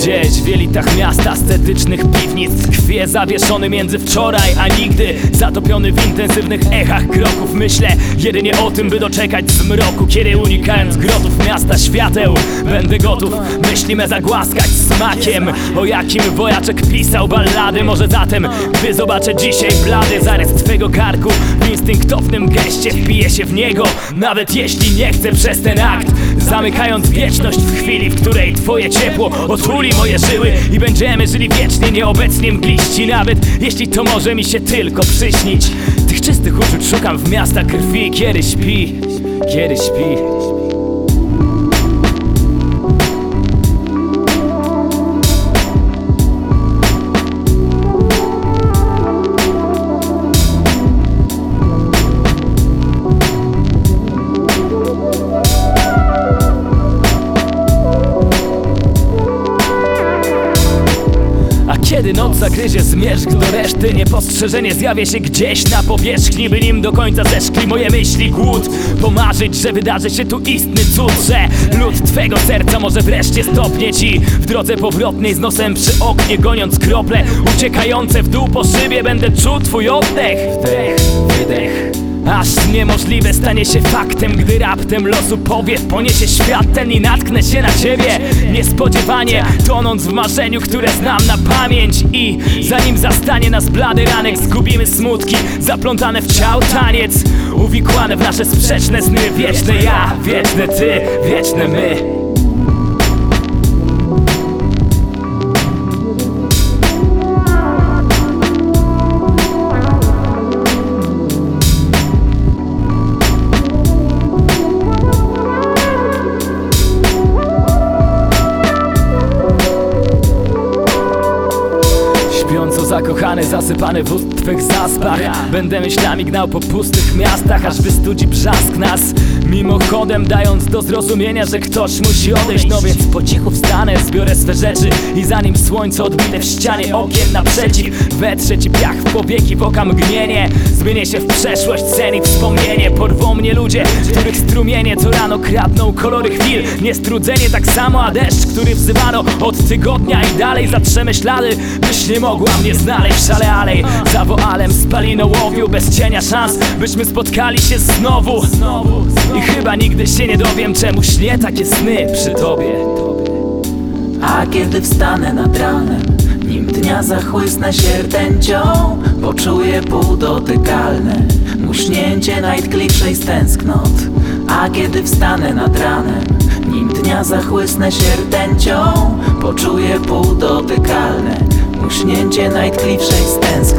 Gdzieś w wielitach miasta, ascetycznych piwnic tkwię zawieszony między wczoraj a nigdy, zatopiony w intensywnych echach kroków. Myślę jedynie o tym, by doczekać zmroku, kiedy unikając grotów miasta świateł będę gotów myśli me zagłaskać smakiem. O jakim wojaczek pisał ballady? Może zatem, gdy zobaczę dzisiaj blady zarys twego karku, w instynktownym geście wbiję się w niego, nawet jeśli nie chcę przez ten akt, zamykając wieczność w chwili, w której twoje ciepło otuli moje żyły i będziemy żyli wiecznie, nieobecnie mgliści, nawet jeśli to może mi się tylko przyśnić. Tych czystych uczuć szukam w miastach krwi, kiedy śpi, kiedy śpi. Kiedy noc zagryzie zmierzch do reszty, niepostrzeżenie zjawię się gdzieś na powierzchni, by nim do końca zeszkli moje myśli. Głód pomarzyć, że wydarzy się tu istny cud, że lód twego serca może wreszcie stopnie ci w drodze powrotnej, z nosem przy oknie goniąc krople uciekające w dół po szybie. Będę czuł twój oddech, wdech, wydech, aż niemożliwe stanie się faktem, gdy raptem losu powiew poniesie świat ten i natknę się na ciebie niespodziewanie, tonąc w marzeniu, które znam na pamięć. I zanim zastanie nas blady ranek, zgubimy smutki zaplątane w ciał taniec, uwikłane w nasze sprzeczne sny. Wieczne ja, wieczne ty, wieczne my. Śpiąco zakochany, zasypany w ust twych zaspach, będę myślami gnał po pustych miastach, aż wystudzi brzask nas mimochodem, dając do zrozumienia, że ktoś musi odejść. No więc po cichu wstanę, zbiorę swe rzeczy i zanim słońce odbite w ścianie okien naprzeciw wetrze ci piach w powieki, w oka mgnienie zmienię się w przeszłość, sen i wspomnienie. Porwą mnie ludzie, których strumienie co rano kradną kolory chwil, niestrudzenie tak samo, a deszcz, który wzywano od tygodnia i dalej zatrzemy ślady, byś nie mogła mnie znaleźć w szale alej za woalem spalinołowiu, bez cienia szans, byśmy spotkali się znowu. I chyba nigdy się nie dowiem, czemu śnię takie sny przy tobie. A kiedy wstanę nad ranem, nim dnia zachłysnę się rtęcią, poczuję półdotykalne muśnięcie najtkliwszej z tęsknot. A kiedy wstanę nad ranem, nim dnia zachłysnę się rtęcią, poczuję półdotykalne muśnięcie najtkliwszej z tęsknot.